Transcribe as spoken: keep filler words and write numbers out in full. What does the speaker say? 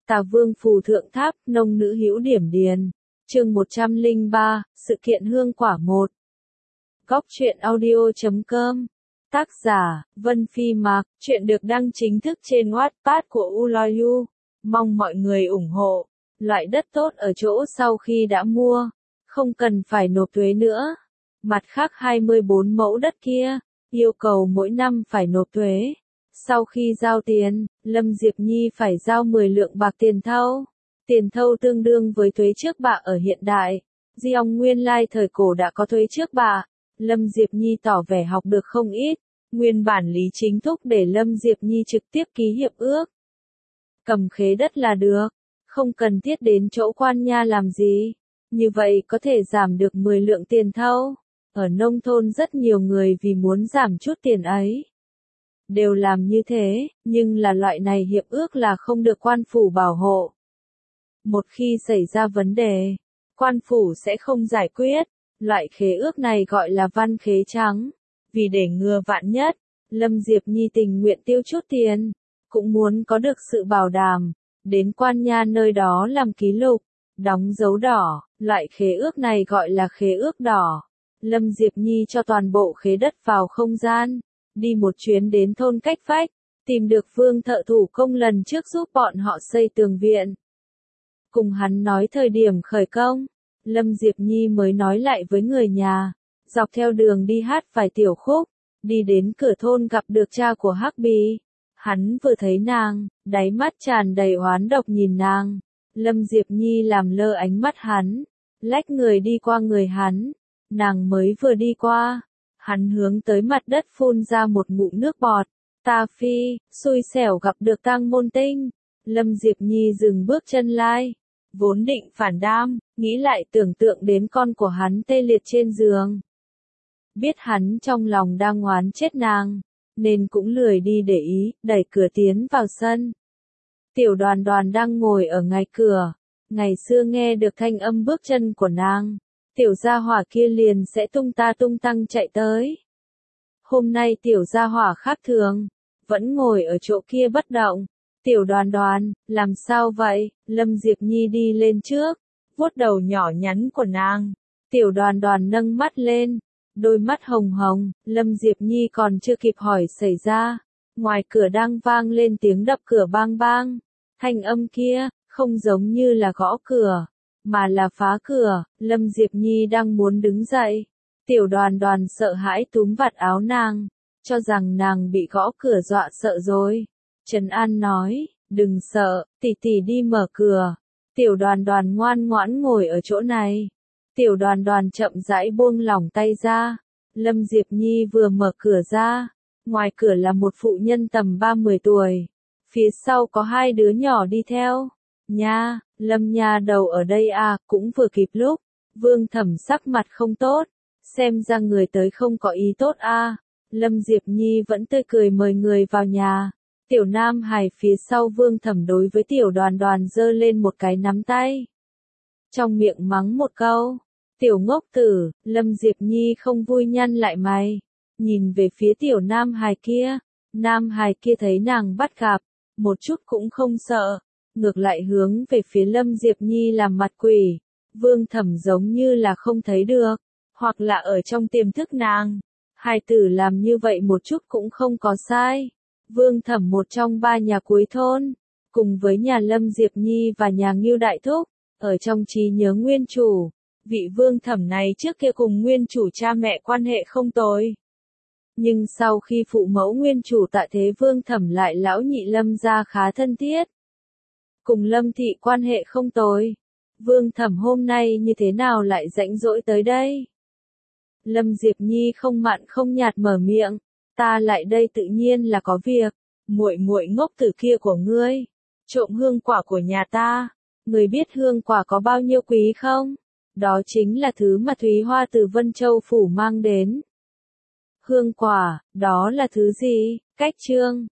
Tà Vương phù thượng tháp, nông nữ hữu điểm điền. Chương một trăm lẻ ba, sự kiện hương quả một. Góc truyện audio chấm com. Tác giả, Vân Phi Mạc. Chuyện được đăng chính thức trên Wattpad của Uloyu. Mong mọi người ủng hộ. Loại đất tốt ở chỗ sau khi đã mua, không cần phải nộp thuế nữa. Mặt khác hai mươi bốn mẫu đất kia, yêu cầu mỗi năm phải nộp thuế. Sau khi giao tiền, Lâm Diệp Nhi phải giao mười lượng bạc tiền thâu. Tiền thâu tương đương với thuế trước bạ ở hiện đại. Diong nguyên lai thời cổ đã có thuế trước bạ. Lâm Diệp Nhi tỏ vẻ học được không ít. Nguyên bản Lý Chính thúc để Lâm Diệp Nhi trực tiếp ký hiệp ước. Cầm khế đất là được, không cần thiết đến chỗ quan nha làm gì. Như vậy có thể giảm được mười lượng tiền thâu. Ở nông thôn rất nhiều người vì muốn giảm chút tiền ấy đều làm như thế, nhưng là loại này hiệp ước là không được quan phủ bảo hộ. Một khi xảy ra vấn đề, quan phủ sẽ không giải quyết. Loại khế ước này gọi là văn khế trắng. Vì để ngừa vạn nhất, Lâm Diệp Nhi tình nguyện tiêu chút tiền, cũng muốn có được sự bảo đảm, đến quan nha nơi đó làm ký lục, đóng dấu đỏ. Loại khế ước này gọi là khế ước đỏ. Lâm Diệp Nhi cho toàn bộ khế đất vào không gian, đi một chuyến đến thôn cách vách, tìm được Vương thợ thủ công lần trước giúp bọn họ xây tường viện. Cùng hắn nói thời điểm khởi công, Lâm Diệp Nhi mới nói lại với người nhà, dọc theo đường đi hát vài tiểu khúc, đi đến cửa thôn gặp được cha của Hắc Bì. Hắn vừa thấy nàng, đáy mắt tràn đầy oán độc nhìn nàng. Lâm Diệp Nhi làm lơ ánh mắt hắn, lách người đi qua người hắn. Nàng mới vừa đi qua, hắn hướng tới mặt đất phun ra một ngụm nước bọt. Ta phi, xui xẻo gặp được Tang Môn Tinh. Lâm Diệp Nhi dừng bước chân lai, vốn định phản đam, nghĩ lại tưởng tượng đến con của hắn tê liệt trên giường. Biết hắn trong lòng đang oán chết nàng, nên cũng lười đi để ý, đẩy cửa tiến vào sân. Tiểu Đoàn Đoàn đang ngồi ở ngay cửa, ngày xưa nghe được thanh âm bước chân của nàng, tiểu gia hỏa kia liền sẽ tung ta tung tăng chạy tới. Hôm nay tiểu gia hỏa khác thường, vẫn ngồi ở chỗ kia bất động. Tiểu Đoàn Đoàn, làm sao vậy? Lâm Diệp Nhi đi lên trước, vuốt đầu nhỏ nhắn của nàng. Tiểu Đoàn Đoàn nâng mắt lên, đôi mắt hồng hồng. Lâm Diệp Nhi còn chưa kịp hỏi xảy ra, ngoài cửa đang vang lên tiếng đập cửa bang bang. Thanh âm kia, không giống như là gõ cửa, mà là phá cửa. Lâm Diệp Nhi đang muốn đứng dậy, Tiểu Đoàn Đoàn sợ hãi túm vạt áo nàng, cho rằng nàng bị gõ cửa dọa sợ rồi. Trần An nói, đừng sợ, tỷ tỷ đi mở cửa. Tiểu Đoàn Đoàn ngoan ngoãn ngồi ở chỗ này. Tiểu Đoàn Đoàn chậm rãi buông lỏng tay ra. Lâm Diệp Nhi vừa mở cửa ra, ngoài cửa là một phụ nhân tầm ba mươi tuổi. Phía sau có hai đứa nhỏ đi theo. Nha, Lâm nha đầu ở đây à, cũng vừa kịp lúc. Vương Thẩm sắc mặt không tốt, xem ra người tới không có ý tốt à. Lâm Diệp Nhi vẫn tươi cười mời người vào nhà. Tiểu Nam Hải phía sau Vương Thẩm đối với Tiểu Đoàn Đoàn giơ lên một cái nắm tay, trong miệng mắng một câu, tiểu ngốc tử. Lâm Diệp Nhi không vui nhăn lại mày, nhìn về phía Tiểu Nam Hải kia. Nam Hải kia thấy nàng bắt gặp, một chút cũng không sợ, ngược lại hướng về phía Lâm Diệp Nhi làm mặt quỷ. Vương Thẩm giống như là không thấy được, hoặc là ở trong tiềm thức nàng, hài tử làm như vậy một chút cũng không có sai. Vương Thẩm một trong ba nhà cuối thôn, cùng với nhà Lâm Diệp Nhi và nhà Ngưu Đại Thúc, ở trong trí nhớ nguyên chủ, vị Vương Thẩm này trước kia cùng nguyên chủ cha mẹ quan hệ không tồi. Nhưng sau khi phụ mẫu nguyên chủ Tạ Thế Vương Thẩm lại lão nhị Lâm gia khá thân thiết, cùng Lâm thị quan hệ không tồi. Vương Thẩm hôm nay như thế nào lại rãnh rỗi tới đây? Lâm Diệp Nhi không mặn không nhạt mở miệng, ta lại đây tự nhiên là có việc. Muội muội ngốc tử kia của ngươi, trộm hương quả của nhà ta. Ngươi biết hương quả có bao nhiêu quý không? Đó chính là thứ mà Thúy Hoa từ Vân Châu phủ mang đến. Hương quả, đó là thứ gì? Cách chương.